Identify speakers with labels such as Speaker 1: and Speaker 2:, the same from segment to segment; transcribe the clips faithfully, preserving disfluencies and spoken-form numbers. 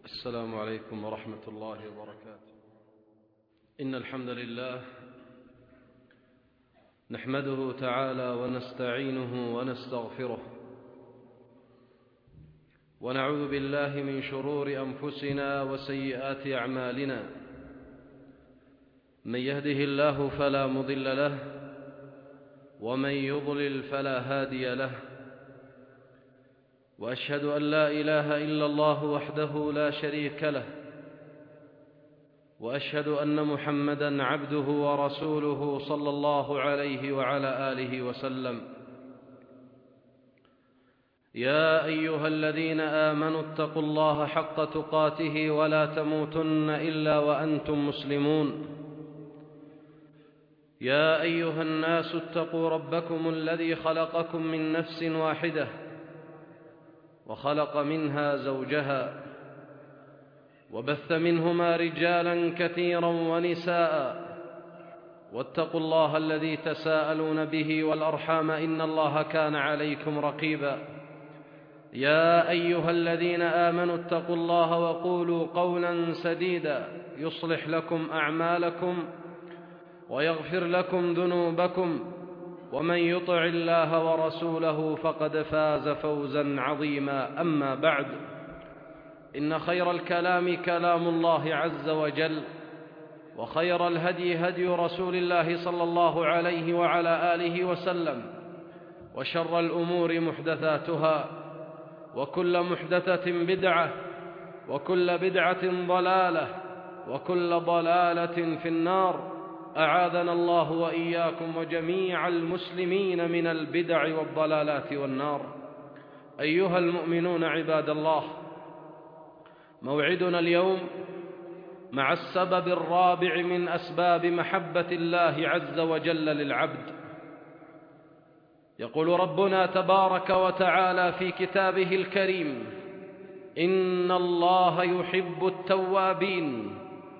Speaker 1: السلام عليكم ورحمة الله وبركاته. إن الحمد لله نحمده تعالى ونستعينه ونستغفره، ونعوذ بالله من شرور أنفسنا وسيئات أعمالنا. من يهده الله فلا مضل له، ومن يضلل فلا هادي له. وأشهد أن لا إله إلا الله وحده لا شريك له، وأشهد أن محمدًا عبده ورسوله صلى الله عليه وعلى آله وسلم. يا أيها الذين آمنوا اتقوا الله حق تقاته ولا تموتن إلا وأنتم مسلمون. يا أيها الناس اتقوا ربكم الذي خلقكم من نفس واحدة، وخلق منها زوجها، وبث منهما رجالا كثيرا ونساء. واتقوا الله الذي تساءلون به والأرحام، إن الله كان عليكم رقيبا. يا أيها الذين آمنوا اتقوا الله وقولوا قولا سديدا يصلح لكم أعمالكم ويغفر لكم ذنوبكم، ومن يطع الله ورسوله فقد فاز فوزا عظيما. أما بعد، إن خير الكلام كلام الله عز وجل، وخير الهدي هدي رسول الله صلى الله عليه وعلى آله وسلم، وشر الأمور محدثاتها، وكل محدثة بدعة، وكل بدعة ضلالة، وكل ضلالة في النار. أعاذنا الله وإياكم وجميع المسلمين من البدع والضلالات والنار. أيها المؤمنون عباد الله، موعدنا اليوم مع السبب الرابع من أسباب محبة الله عز وجل للعبد. يقول ربنا تبارك وتعالى في كتابه الكريم: إن الله يحب التوابين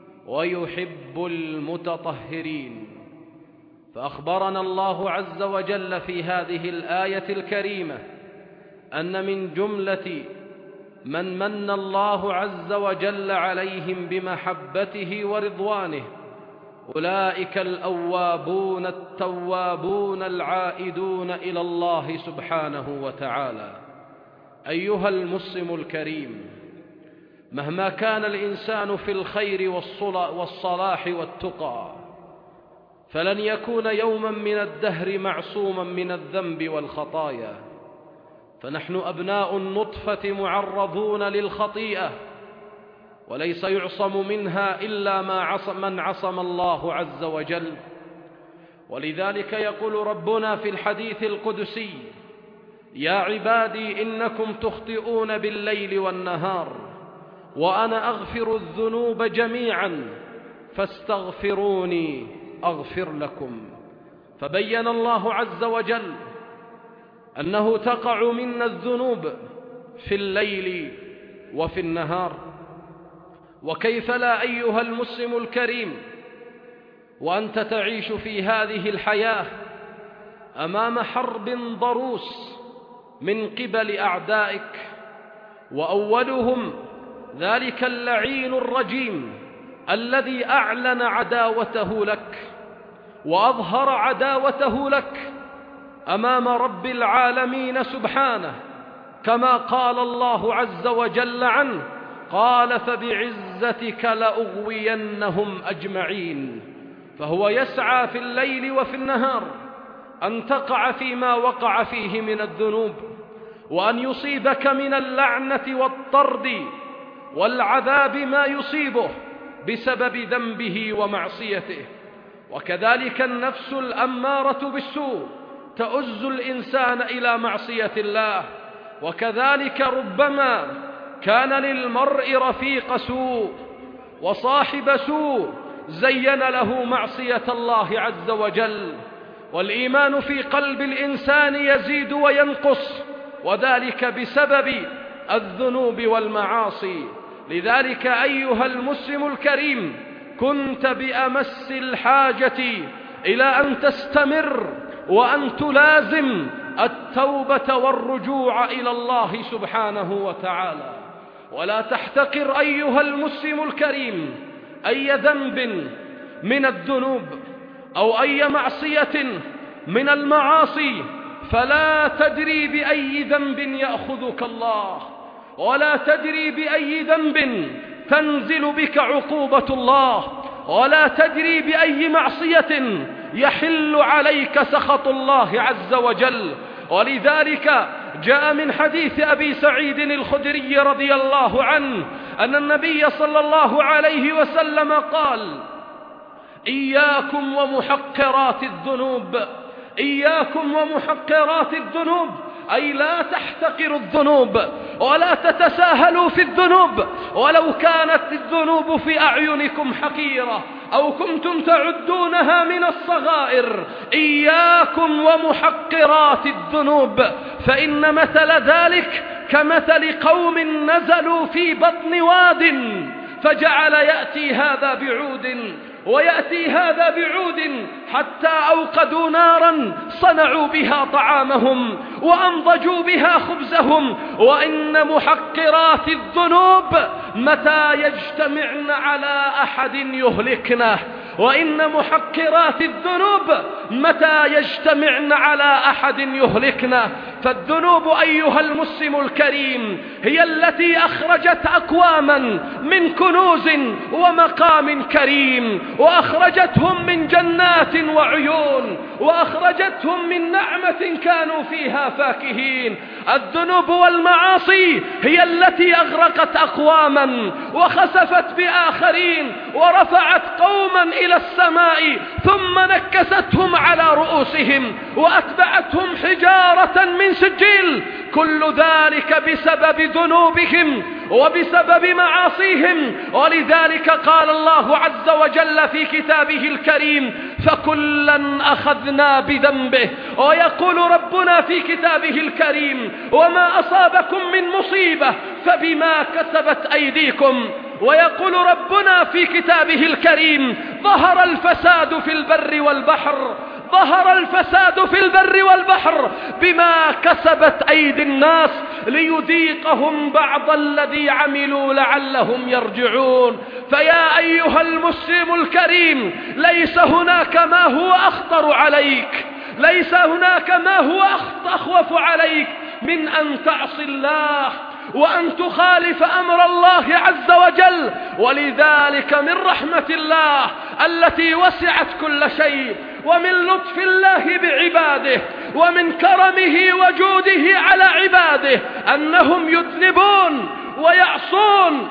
Speaker 1: ويحب المتطهرين. فأخبرنا الله عز وجل في هذه الآية الكريمة أن من جملة من من الله عز وجل عليهم بمحبته ورضوانه أولئك الأوابون التوابون العائدون إلى الله سبحانه وتعالى. أيها المسلم الكريم، مهما كان الإنسان في الخير والصلاح والتقى، فلن يكون يوما من الدهر معصوما من الذنب والخطايا. فنحن أبناء النطفة معرضون للخطيئة، وليس يعصم منها إلا ما عصم من عصم الله عز وجل. ولذلك يقول ربنا في الحديث القدسي: يا عبادي إنكم تخطئون بالليل والنهار، وأنا أغفر الذنوب جميعا فاستغفروني أغفر لكم. فبين الله عز وجل أنه تقع منا الذنوب في الليل وفي النهار. وكيف لا أيها المسلم الكريم وأنت تعيش في هذه الحياة أمام حرب ضروس من قبل أعدائك، وأولهم ذلك اللعين الرجيم الذي أعلن عداوته لك وأظهر عداوته لك أمام رب العالمين سبحانه، كما قال الله عز وجل عنه: قال فبعزتك لأغوينهم أجمعين. فهو يسعى في الليل وفي النهار أن تقع فيما وقع فيه من الذنوب، وأن يصيبك من اللعنة والطرد والعذاب ما يصيبه بسبب ذنبه ومعصيته. وكذلك النفس الأمارة بالسوء تؤز الإنسان إلى معصية الله. وكذلك ربما كان للمرء رفيق سوء وصاحب سوء زين له معصية الله عز وجل. والإيمان في قلب الإنسان يزيد وينقص، وذلك بسبب الذنوب والمعاصي. لذلك أيها المسلم الكريم، كنت بأمس الحاجة إلى أن تستمر وأن تلازم التوبة والرجوع إلى الله سبحانه وتعالى. ولا تحتقر أيها المسلم الكريم أي ذنب من الذنوب أو أي معصية من المعاصي، فلا تدري بأي ذنب يأخذك الله، ولا تدري بأي ذنب تنزل بك عقوبة الله، ولا تدري بأي معصية يحل عليك سخط الله عز وجل. ولذلك جاء من حديث أبي سعيد الخدري رضي الله عنه أن النبي صلى الله عليه وسلم قال: إياكم ومحقرات الذنوب، إياكم ومحقرات الذنوب، أي لا تحتقروا الذنوب ولا تتساهلوا في الذنوب، ولو كانت الذنوب في أعينكم حقيرة أو كنتم تعدونها من الصغائر. إياكم ومحقرات الذنوب، فإن مثل ذلك كمثل قوم نزلوا في بطن واد فجعل يأتي هذا بعود ويأتي هذا بعود حتى أوقدوا نارا صنعوا بها طعامهم وأنضجوا بها خبزهم. وإن محقرات الذنوب متى يجتمعن على أحد يهلكنه، وإن محقرات الذنوب متى يجتمعن على أحد يهلكنه. فالذنوب أيها المسلم الكريم هي التي أخرجت أقواما من كنوز ومقام كريم، وأخرجتهم من جنات وعيون، وأخرجتهم من نعمة كانوا فيها فاكهين. الذنوب والمعاصي هي التي أغرقت أقواما وخسفت بآخرين ورفعت قوما إلى السماء ثم نكستهم على رؤوسهم وأتبعتهم حجارة من سجيل. كل ذلك بسبب ذنوبهم وبسبب معاصيهم. ولذلك قال الله عز وجل في كتابه الكريم: فكلا أخذنا بذنبه. ويقول ربنا في كتابه الكريم: وما أصابكم من مصيبة فبما كسبت أيديكم. ويقول ربنا في كتابه الكريم: ظهر الفساد في البر والبحر، ظهر الفساد في البر والبحر بما كسبت أيدي الناس ليذيقهم بعض الذي عملوا لعلهم يرجعون. فيا أيها المسلم الكريم، ليس هناك ما هو أخطر عليك، ليس هناك ما هو أخوف عليك من أن تعصي الله وأن تخالف أمر الله عز وجل. ولذلك من رحمة الله التي وسعت كل شيء، ومن لطف الله بعباده، ومن كرمه وجوده على عباده، أنهم يذنبون ويعصون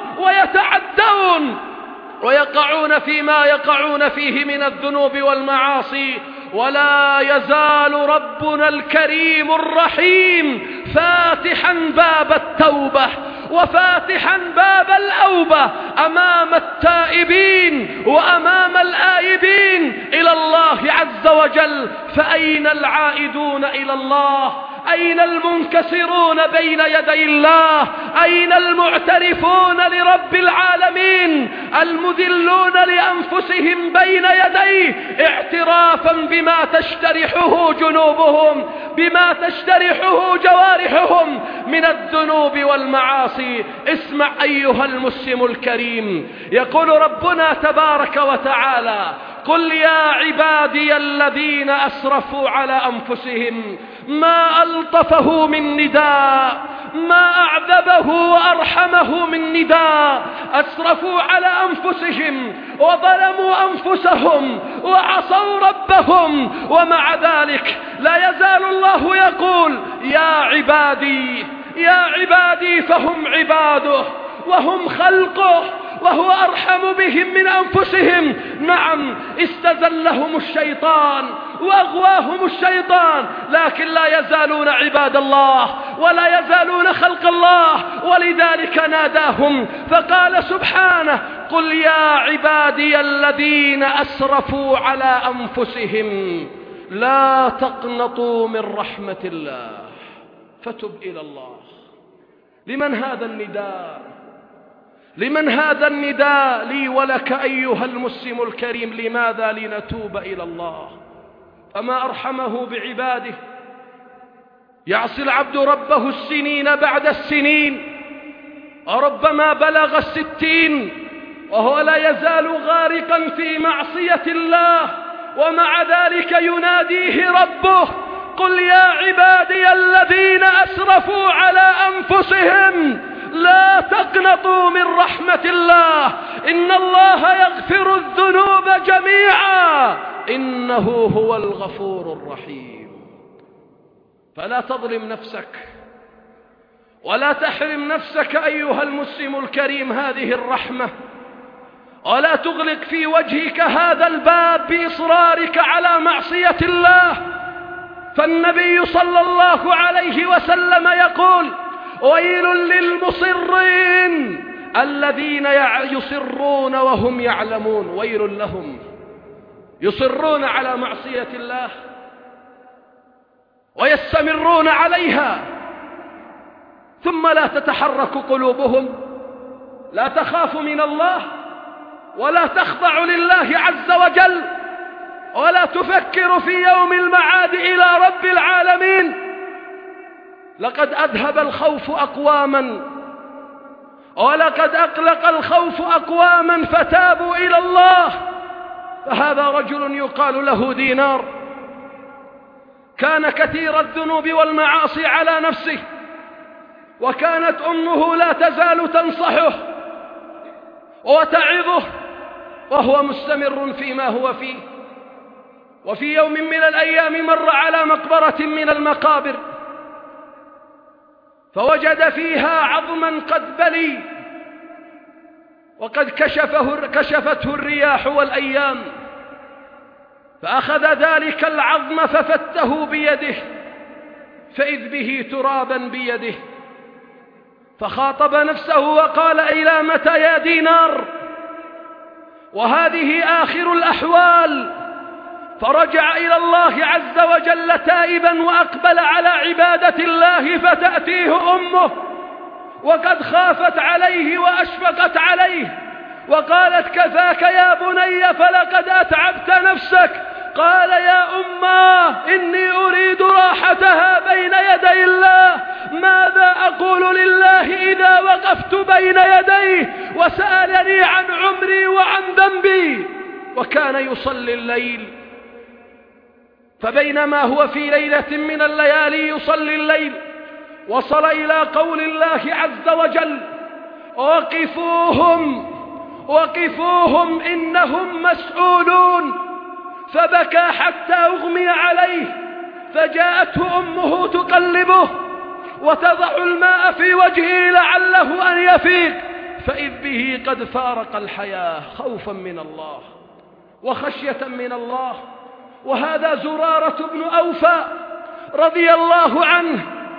Speaker 1: ويتعدون ويقعون فيما يقعون فيه من الذنوب والمعاصي. ولا يزال ربنا الكريم الرحيم فاتحا باب التوبة وفاتحا باب الأوبة أمام التائبين وأمام الآيبين إلى الله عز وجل. فأين العائدون إلى الله؟ أين المنكسرون بين يدي الله؟ أين المعترفون لرب العالمين المذلون لأنفسهم بين يديه اعترافا بما تشترحه جنوبهم، بما تشترحه جوارحهم من الذنوب والمعاصي؟ اسمع أيها المسلم الكريم، يقول ربنا تبارك وتعالى: قل يا عبادي الذين أسرفوا على أنفسهم ما ألطفه من نداء، ما أعذبه وأرحمه من نداء. أسرفوا على أنفسهم وظلموا أنفسهم وعصوا ربهم، ومع ذلك لا يزال الله يقول: يا عبادي يا عبادي، فهم عباده وهم خلقه وهو أرحم بهم من أنفسهم. نعم، استزلهم الشيطان وأغواهم الشيطان، لكن لا يزالون عباد الله ولا يزالون خلق الله. ولذلك ناداهم فقال سبحانه: قل يا عبادي الذين أسرفوا على أنفسهم لا تقنطوا من رحمة الله فتب إلى الله. لمن هذا النداء؟ لمن هذا النداء لي ولك أيها المسلم الكريم؟ لماذا لنتوب إلى الله؟ أما أرحمه بعباده؟ يعصي العبد ربه السنين بعد السنين وربما بلغ الستين وهو لا يزال غارقا في معصية الله، ومع ذلك يناديه ربه: قل يا عبادي الذين أسرفوا على أنفسهم لا تقنطوا من رحمة الله إن الله يغفر الذنوب جميعا إنه هو الغفور الرحيم. فلا تظلم نفسك ولا تحرم نفسك أيها المسلم الكريم هذه الرحمة، ولا تغلق في وجهك هذا الباب بإصرارك على معصية الله. فالنبي صلى الله عليه وسلم يقول: ويل للمصرين الذين يصرون وهم يعلمون. ويل لهم، يصرون على معصية الله ويستمرون عليها، ثم لا تتحرك قلوبهم، لا تخاف من الله ولا تخضع لله عز وجل، ولا تفكر في يوم المعاد إلى رب العالمين. لقد أذهب الخوف أقواما، ولقد أقلق الخوف أقواما فتابوا إلى الله. فهذا رجل يقال له دينار، كان كثير الذنوب والمعاصي على نفسه، وكانت أمه لا تزال تنصحه وتعظه وهو مستمر فيما هو فيه. وفي يوم من الأيام مر على مقبرة من المقابر، فوجد فيها عظما قد بلي وقد كشفه كشفته الرياح والأيام، فأخذ ذلك العظم ففته بيده، فإذ به ترابا بيده، فخاطب نفسه وقال: إلى متى يا دينار؟ وهذه آخر الأحوال. فرجع إلى الله عز وجل تائبا وأقبل على عبادة الله، فتأتيه أمه وقد خافت عليه وأشفقت عليه وقالت: كفاك يا بني فلقد أتعبت نفسك. قال: يا أماه إني أريد راحتها بين يدي الله، ماذا أقول لله إذا وقفت بين يديه وسألني عن عمري وعن ذنبي؟ وكان يصلي الليل، فبينما هو في ليلة من الليالي يصلي الليل وصل إلى قول الله عز وجل: وقفوهم وقفوهم إنهم مسؤولون، فبكى حتى أغمي عليه، فجاءته أمه تقلبه وتضع الماء في وجهه لعله أن يفيق، فإذ به قد فارق الحياة خوفا من الله وخشية من الله. وهذا زرارة بن أوفى رضي الله عنه،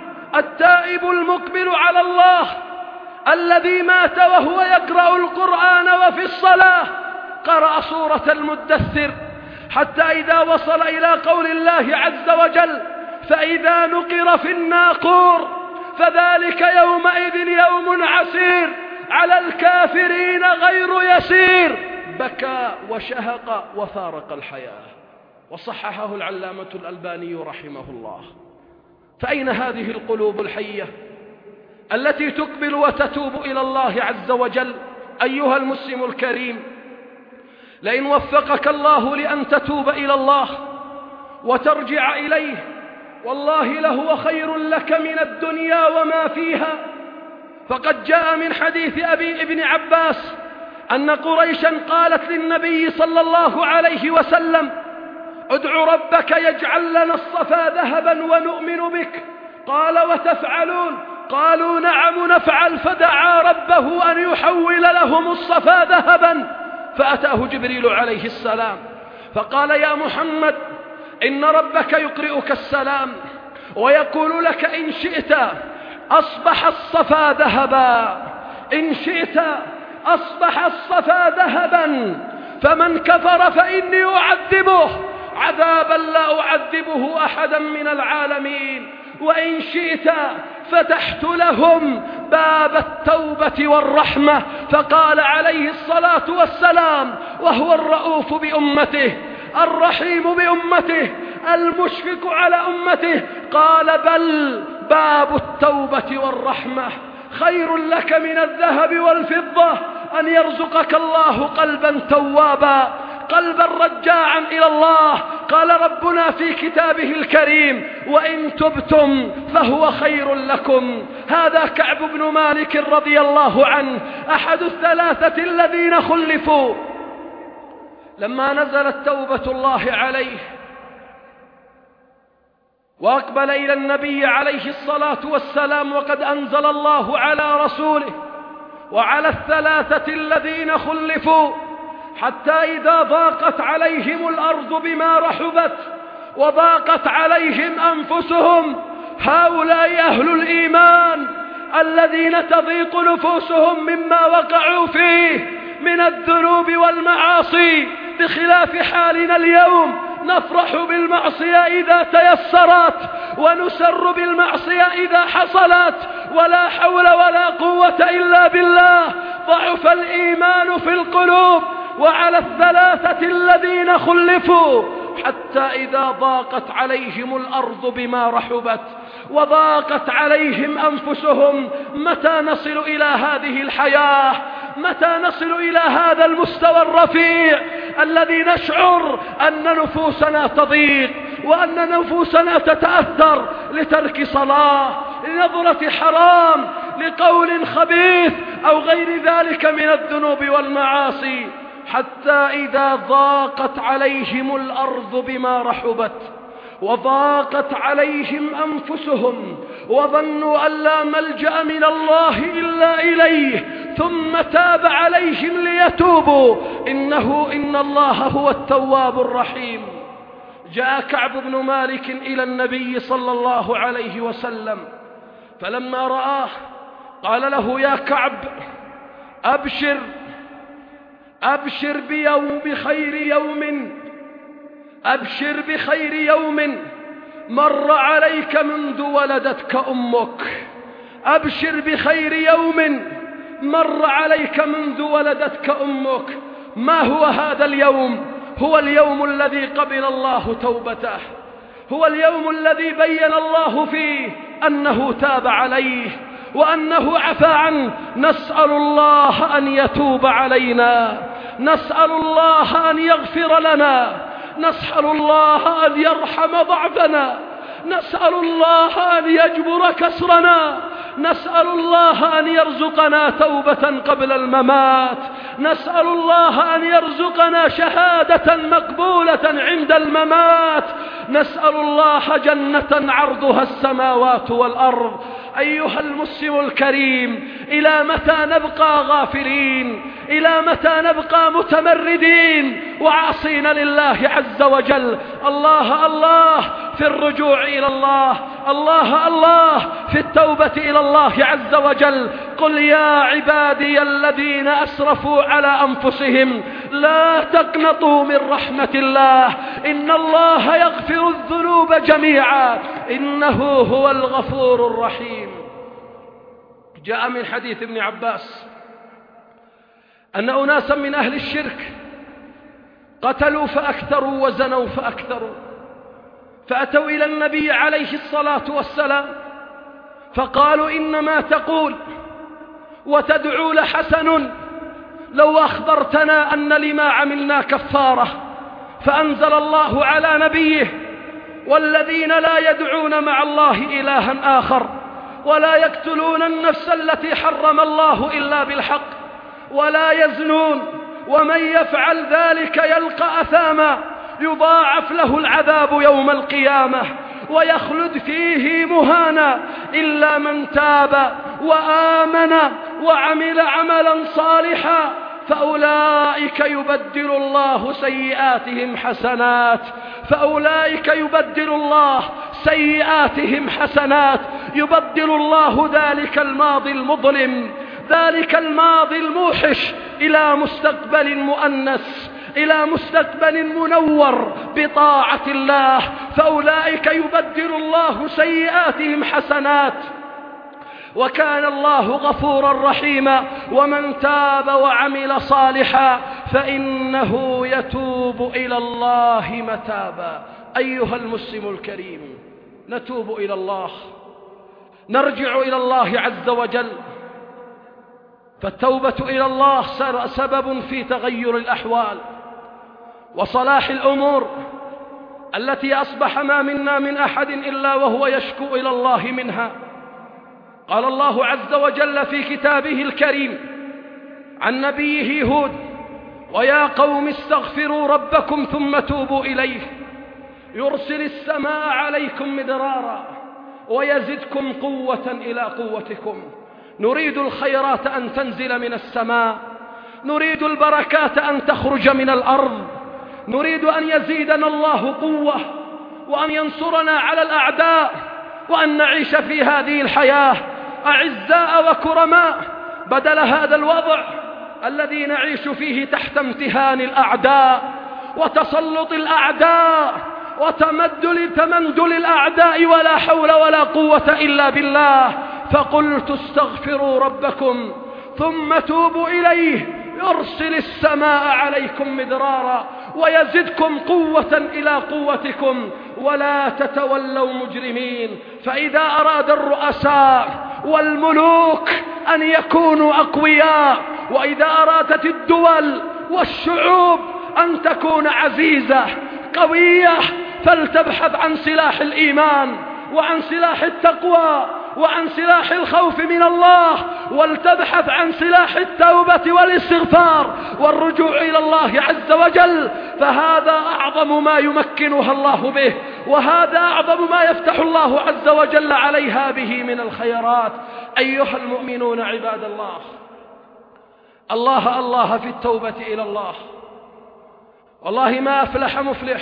Speaker 1: التائب المقبل على الله، الذي مات وهو يقرأ القرآن وفي الصلاة قرأ سورة المدثر، حتى إذا وصل إلى قول الله عز وجل: فإذا نقر في الناقور فذلك يومئذ يوم عسير على الكافرين غير يسير، بكى وشهق وفارق الحياة. وصححه العلامة الألباني رحمه الله. فأين هذه القلوب الحية التي تقبل وتتوب إلى الله عز وجل؟ أيها المسلم الكريم، لئن وفقك الله لأن تتوب إلى الله وترجع إليه، والله لهو خير لك من الدنيا وما فيها. فقد جاء من حديث أبي ابن عباس أن قريشا قالت للنبي صلى الله عليه وسلم: ادع ربك يجعل لنا الصفا ذهبا ونؤمن بك. قال: وتفعلون؟ قالوا: نعم نفعل. فدعا ربه أن يحول لهم الصفا ذهبا، فأتاه جبريل عليه السلام فقال: يا محمد إن ربك يقرئك السلام ويقول لك إن شئت أصبح الصفا ذهبا، إن شئت أصبح الصفا ذهبا، فمن كفر فإني أعذبه عذابا لا أعذبه أحدا من العالمين، وإن شئت فتحت لهم باب التوبة والرحمة. فقال عليه الصلاة والسلام وهو الرؤوف بأمته الرحيم بأمته المشفق على أمته: قال: بل باب التوبة والرحمة خير لك من الذهب والفضة أن يرزقك الله قلبا توابا، قلبا رجاعا إلى الله. قال ربنا في كتابه الكريم: وإن تبتم فهو خير لكم. هذا كعب بن مالك رضي الله عنه أحد الثلاثة الذين خلفوا لما نزلت توبة الله عليه وأقبل إلى النبي عليه الصلاة والسلام، وقد أنزل الله على رسوله وعلى الثلاثة الذين خلفوا حتى إذا ضاقت عليهم الأرض بما رحبت وضاقت عليهم أنفسهم. هؤلاء أهل الإيمان الذين تضيق نفوسهم مما وقعوا فيه من الذنوب والمعاصي، بخلاف حالنا اليوم، نفرح بالمعصية إذا تيسرت ونسر بالمعصية إذا حصلت، ولا حول ولا قوة إلا بالله. ضعف الإيمان في القلوب. وعلى الثلاثة الذين خلفوا حتى إذا ضاقت عليهم الأرض بما رحبت وضاقت عليهم أنفسهم. متى نصل إلى هذه الحياة؟ متى نصل إلى هذا المستوى الرفيع الذي نشعر أن نفوسنا تضيق وأن نفوسنا تتأثر لترك صلاة، لنظرة حرام، لقول خبيث أو غير ذلك من الذنوب والمعاصي؟ حتى إذا ضاقت عليهم الأرض بما رحبت وضاقت عليهم أنفسهم وظنوا أن لا ملجأ من الله إلا إليه، ثم تاب عليهم ليتوبوا، إنه إن الله هو التواب الرحيم. جاء كعب بن مالك إلى النبي صلى الله عليه وسلم، فلما رآه قال له: يا كعب، أبشر أبشر بيوم بخير يوم أبشر بخير يوم مر عليك منذ ولدتك أمك. أبشر بخير يوم مر عليك منذ ولدتك أمك. ما هو هذا اليوم؟ هو اليوم الذي قبل الله توبته، هو اليوم الذي بين الله فيه أنه تاب عليه وأنه عفى عنه. نسأل الله أن يتوب علينا، نسأل الله أن يغفر لنا، نسأل الله أن يرحم ضعفنا، نسأل الله أن يجبر كسرنا، نسأل الله أن يرزقنا توبة قبل الممات، نسأل الله أن يرزقنا شهادة مقبولة عند الممات، نسأل الله جنة عرضها السماوات والأرض. أيها المسلم الكريم، إلى متى نبقى غافلين؟ إلى متى نبقى متمردين وعاصين لله عز وجل؟ الله الله في الرجوع إلى الله، الله الله في التوبة إلى الله عز وجل. قل يا عبادي الذين أسرفوا على أنفسهم لا تقنطوا من رحمة الله، إن الله يغفر الذنوب جميعا إنه هو الغفور الرحيم. جاء من حديث ابن عباس أن أناسا من أهل الشرك قتلوا فأكثروا وزنوا فأكثروا، فأتوا إلى النبي عليه الصلاة والسلام فقالوا: إنما تقول وتدعو لحسن، لو أخبرتنا أن لما عملنا كفارة. فأنزل الله على نبيه: والذين لا يدعون مع الله إلها آخر ولا يقتلون النفس التي حرم الله إلا بالحق ولا يزنون ومن يفعل ذلك يلقى أثاما يضاعف له العذاب يوم القيامة ويخلد فيه مهانا إلا من تاب وآمن وعمل عملا صالحا فأولئك يبدل الله سيئاتهم حسنات فأولئك يبدل الله سيئاتهم حسنات يبدل الله ذلك الماضي المظلم، ذلك الماضي الموحش، إلى مستقبل مؤنس، إلى مستقبل منور بطاعة الله. فأولئك يبدل الله سيئاتهم حسنات وكان الله غفورا رحيما. ومن تاب وعمل صالحا فإنه يتوب إلى الله متابا. أيها المسلم الكريم، نتوب إلى الله، نرجع إلى الله عز وجل، فالتوبة إلى الله سبب في تغير الأحوال وصلاح الأمور التي أصبح ما منا من أحد إلا وهو يشكو إلى الله منها. قال الله عز وجل في كتابه الكريم عن نبيه هود: ويا قوم استغفروا ربكم ثم توبوا إليه يرسل السماء عليكم مدرارا ويزدكم قوة إلى قوتكم. نريد الخيرات أن تنزل من السماء، نريد البركات أن تخرج من الأرض، نريد أن يزيدنا الله قوة وأن ينصرنا على الأعداء، وأن نعيش في هذه الحياة أعزاء وكرماء بدل هذا الوضع الذي نعيش فيه تحت امتهان الأعداء وتسلط الأعداء وتمدل تمندل الأعداء، ولا حول ولا قوة إلا بالله. فقلت استغفروا ربكم ثم توبوا إليه يرسل السماء عليكم مدرارا ويزدكم قوة إلى قوتكم ولا تتولوا مجرمين. فإذا أراد الرؤساء والملوك أن يكونوا أقوياء، وإذا أرادت الدول والشعوب أن تكون عزيزة قوية، فلتبحث عن سلاح الإيمان وعن سلاح التقوى وعن سلاح الخوف من الله، ولتبحث عن سلاح التوبة والاستغفار والرجوع إلى الله عز وجل، فهذا أعظم ما يمكنها الله به، وهذا أعظم ما يفتح الله عز وجل عليها به من الخيرات. أيها المؤمنون عباد الله، الله الله في التوبة إلى الله. والله ما أفلح مفلح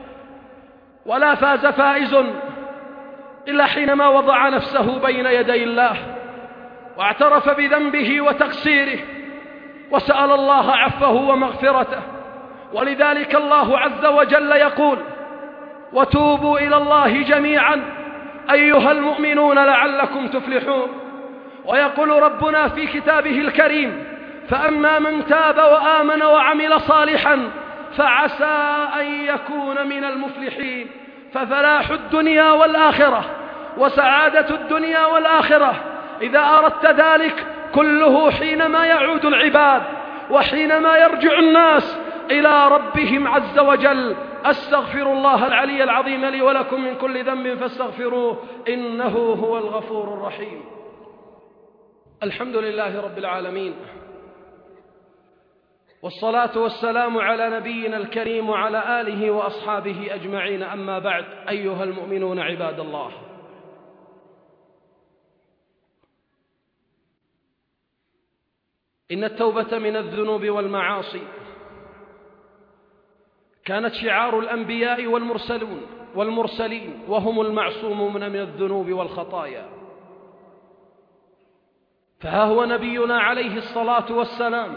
Speaker 1: ولا فاز فائز إلا حينما وضع نفسه بين يدي الله واعترف بذنبه وتقصيره وسأل الله عفوه ومغفرته. ولذلك الله عز وجل يقول: وتوبوا إلى الله جميعا أيها المؤمنون لعلكم تفلحون. ويقول ربنا في كتابه الكريم: فأما من تاب وآمن وعمل صالحا فعسى أن يكون من المفلحين. ففلاح الدنيا والآخرة وسعادة الدنيا والآخرة إذا أردت ذلك كله حينما يعود العباد وحينما يرجع الناس إلى ربهم عز وجل. أستغفر الله العلي العظيم لي ولكم من كل ذنب فاستغفروه إنه هو الغفور الرحيم. الحمد لله رب العالمين، والصلاة والسلام على نبينا الكريم وعلى آله وأصحابه أجمعين. أما بعد، أيها المؤمنون عباد الله، إن التوبة من الذنوب والمعاصي كانت شعار الأنبياء والمرسلون والمرسلين، وهم المعصومون من الذنوب والخطايا. فها هو نبينا عليه الصلاة والسلام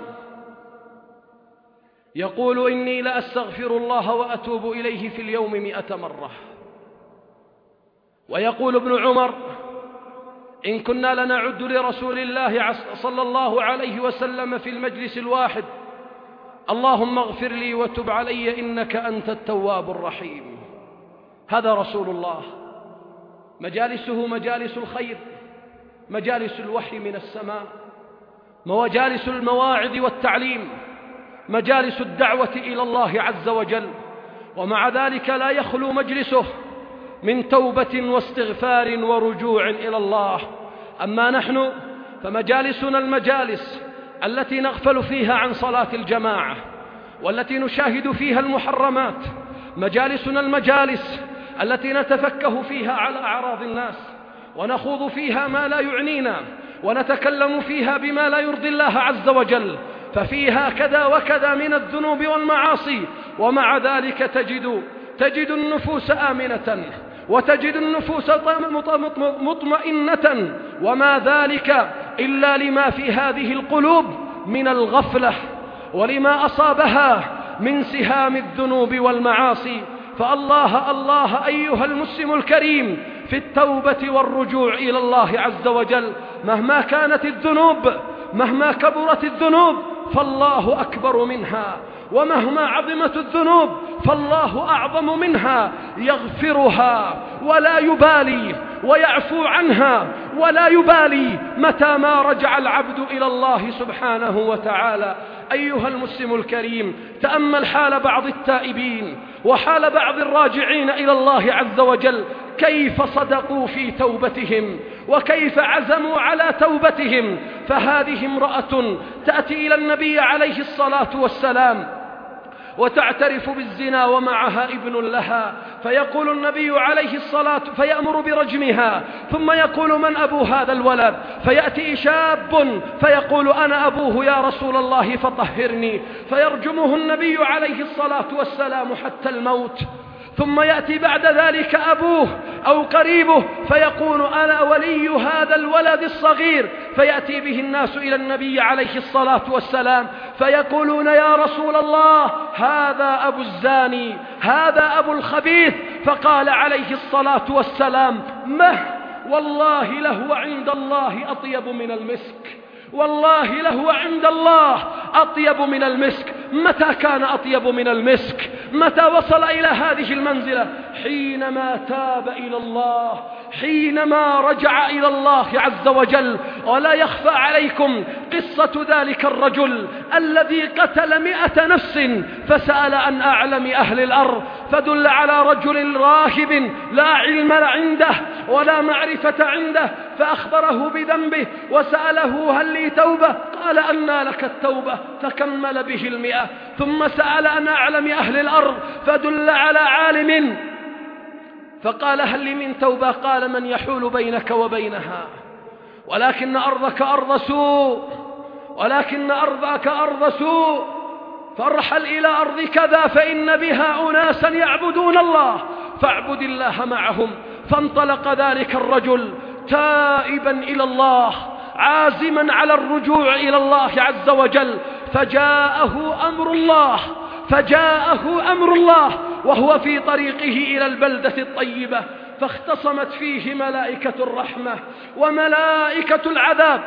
Speaker 1: يقول: إني لأستغفر الله وأتوب إليه في اليوم مئة مرة. ويقول ابن عمر: إن كنا لنعد لرسول الله صلى الله عليه وسلم في المجلس الواحد: اللهم اغفر لي وتب علي إنك أنت التواب الرحيم. هذا رسول الله، مجالسه مجالس الخير، مجالس الوحي من السماء، مجالس المواعظ والتعليم، مجالس الدعوة إلى الله عز وجل. ومع ذلك لا يخلو مجلسه من توبة واستغفار ورجوع إلى الله. أما نحن فمجالسنا المجالس التي نغفل فيها عن صلاة الجماعة، والتي نشاهد فيها المحرمات، مجالسنا المجالس التي نتفكه فيها على أعراض الناس، ونخوض فيها ما لا يعنينا، ونتكلم فيها بما لا يرضي الله عز وجل، ففيها كذا وكذا من الذنوب والمعاصي. ومع ذلك تجد تجد النفوس آمنة، وتجد النفوس مطمئنة، وما ذلك إلا لما في هذه القلوب من الغفلة، ولما أصابها من سهام الذنوب والمعاصي. فالله الله أيها المسلم الكريم في التوبة والرجوع إلى الله عز وجل، مهما كانت الذنوب، مهما كبرت الذنوب، فالله أكبر منها، ومهما عظمت الذنوب فالله أعظم منها، يغفرها ولا يبالي ويعفو عنها ولا يبالي متى ما رجع العبد إلى الله سبحانه وتعالى. أيها المسلم الكريم، تأمل حال بعض التائبين وحال بعض الراجعين إلى الله عز وجل، كيف صدقوا في توبتهم وكيف عزموا على توبتهم. فهذه امرأة تأتي إلى النبي عليه الصلاة والسلام وتعترف بالزنا ومعها ابن لها، فيقول النبي عليه الصلاة فيأمر برجمها، ثم يقول من أبو هذا الولد؟ فيأتي شاب فيقول أنا أبوه يا رسول الله فطهرني، فيرجمه النبي عليه الصلاة والسلام حتى الموت. ثم يأتي بعد ذلك أبوه أو قريبه فيقول أنا ولي هذا الولد الصغير، فيأتي به الناس إلى النبي عليه الصلاة والسلام فيقولون يا رسول الله هذا أبو الزاني، هذا أبو الخبيث. فقال عليه الصلاة والسلام مه والله له عند الله أطيب من المسك، والله له عند الله أطيب من المسك. متى كان أطيب من المسك؟ متى وصل إلى هذه المنزلة؟ حينما تاب إلى الله، حينما رجع إلى الله عز وجل. ولا يخفى عليكم قصة ذلك الرجل الذي قتل مئة نفس فسأل عن أعلم أهل الأرض، فدل على رجل راهب لا علم عنده ولا معرفة عنده، فأخبره بذنبه وسأله هل لي توبة؟ قال أنى لك التوبة، فكمل به المئة. ثم سأل عن أعلم أهل الأرض فدل على عالم فقال هل لي من توبة؟ قال من يحول بينك وبينها؟ ولكن أرضك أرض سوء، ولكن أرضك أرض سوء، فارحل إلى أرض كذا فإن بها أناسا يعبدون الله فاعبد الله معهم. فانطلق ذلك الرجل تائبا إلى الله عازما على الرجوع إلى الله عز وجل، فجاءه أمر الله فجاءه أمر الله وهو في طريقه إلى البلدة الطيبة، فاختصمت فيه ملائكة الرحمة وملائكة العذاب.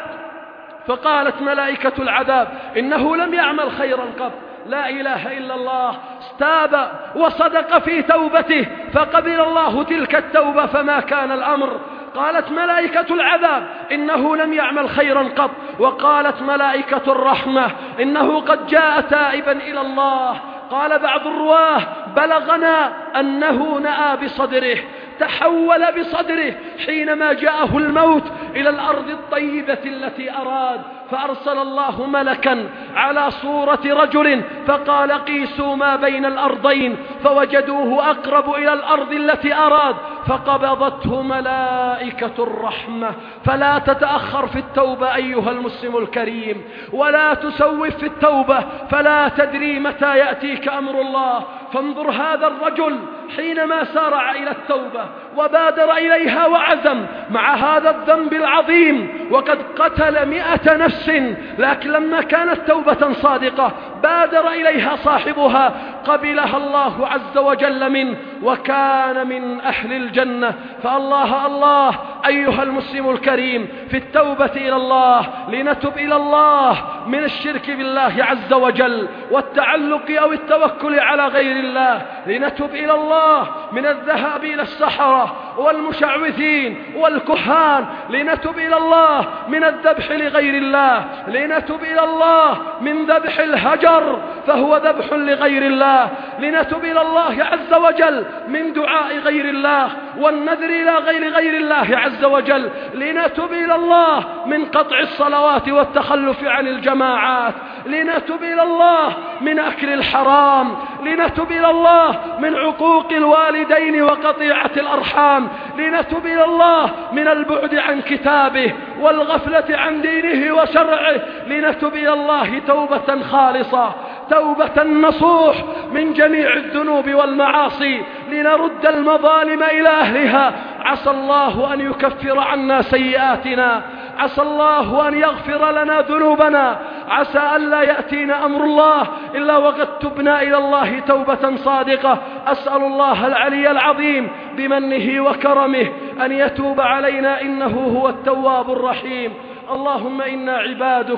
Speaker 1: فقالت ملائكة العذاب إنه لم يعمل خيرا قط، لا إله إلا الله، تاب وصدق في توبته فقبل الله تلك التوبة فما كان الأمر. قالت ملائكة العذاب إنه لم يعمل خيرا قط، وقالت ملائكة الرحمة إنه قد جاء تائبا إلى الله. قال بعض الرواه بلغنا أنه نأى بصدره، تحول بصدره حينما جاءه الموت إلى الأرض الطيبة التي أراد، فأرسل الله ملكا على صورة رجل فقال قيسوا ما بين الأرضين، فوجدوه أقرب إلى الأرض التي أراد، فقبضته ملائكة الرحمة. فلا تتأخر في التوبة أيها المسلم الكريم، ولا تسوف في التوبة، فلا تدري متى يأتيك أمر الله. فانظر هذا الرجل حينما سارع إلى التوبة وبادر إليها وعزم مع هذا الذنب العظيم وقد قتل مئة نفس، لكن لما كانت توبة صادقة بادر إليها صاحبها قبلها الله عز وجل منه وكان من أهل الجنة. فالله الله أيها المسلم الكريم في التوبة إلى الله، لنتب إلى الله من الشرك بالله عز وجل والتعلق أو التوكل على غير الله، لنتب إلى الله من الذهاب إلى السحرة والمشعوذين والكهان، لنتب إلى الله من الذبح لغير الله، لنتب إلى الله من ذبح الهجر فهو ذبح لغير الله، لنتب إلى الله عز وجل من دعاء غير الله والنذر إلى غير غير الله عز وجل، لنتب إلى الله من قطع الصلوات والتخلف عن الجماعات، لنتب إلى الله من أكل الحرام، لنتب إلى الله من عقوق الوالدين وقطيعة الأرحام، لنتب إلى الله من البعد عن كتابه والغفلة عن دينه وشرعه، لنتب إلى الله توبة خالصة، توبة نصوح من جميع الذنوب والمعاصي، لنرد المظالم إلى أهلها. عسى الله أن يكفر عنا سيئاتنا، عسى الله أن يغفر لنا ذنوبنا، عسى أن لا يأتينا أمر الله إلا وقد تبنا إلى الله توبة صادقة. أسأل الله العلي العظيم بمنه وكرمه أن يتوب علينا إنه هو التواب الرحيم. اللهم إنا عبادك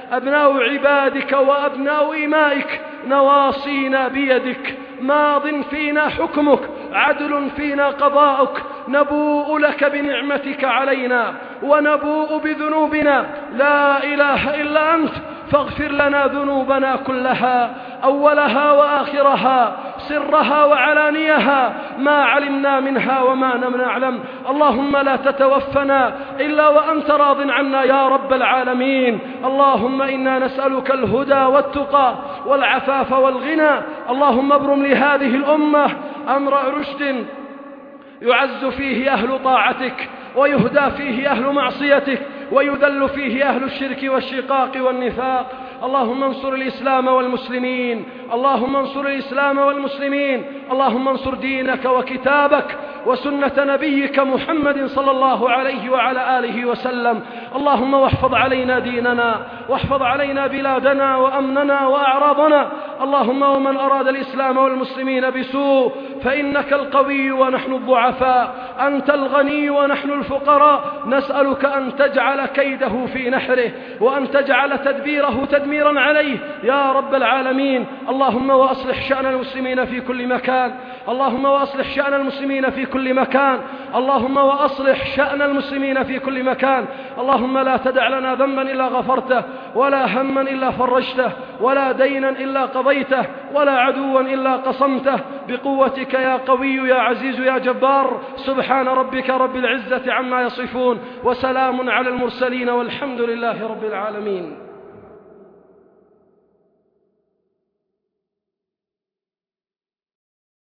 Speaker 1: أبناء عبادك وأبناء إمائك نواصينا بيدك، ماض فينا حكمك، عدل فينا قضاؤك، نبوء لك بنعمتك علينا ونبوء بذنوبنا، لا إله إلا أنت، فاغفر لنا ذنوبنا كلها، أولها وآخرها، سرها وعلانيها، ما علمنا منها وما لم نعلم. اللهم لا تتوفنا إلا وأنت راض عنا يا رب العالمين. اللهم إنا نسألك الهدى والتقى والعفاف والغنى. اللهم ابرم لهذه الأمة أمر رشد يعز فيه أهل طاعتك ويهدى فيه أهل معصيتك ويذل فيه أهل الشرك والشقاق والنفاق. اللهم انصر الإسلام والمسلمين، اللهم انصر الإسلام والمسلمين، اللهم انصر دينك وكتابك وسنة نبيك محمد صلى الله عليه وعلى آله وسلم. اللهم واحفظ علينا ديننا، واحفظ علينا بلادنا وأمننا وأعراضنا. اللهم ومن أراد الإسلام والمسلمين بسوء فإنك القوي ونحن الضعفاء، أنت الغني ونحن الفقراء، نسألك أن تجعل كيده في نحره وأن تجعل تدبيره تدميرا عليه يا رب العالمين. اللهم وأصلح شأن المسلمين في كل مكان، اللهم وأصلح شأن المسلمين في كل مكان، اللهم وأصلح شأن المسلمين في كل مكان. اللهم لا تدع لنا ذنبا إلا غفرته، ولا هما إلا فرجته، ولا دينا إلا قضيته، ولا عدوا إلا قصمته، بقوتك يا قوي يا عزيز يا جبار. سبحان ربك رب العزة عما يصفون، وسلام على المرسلين، والحمد لله رب العالمين.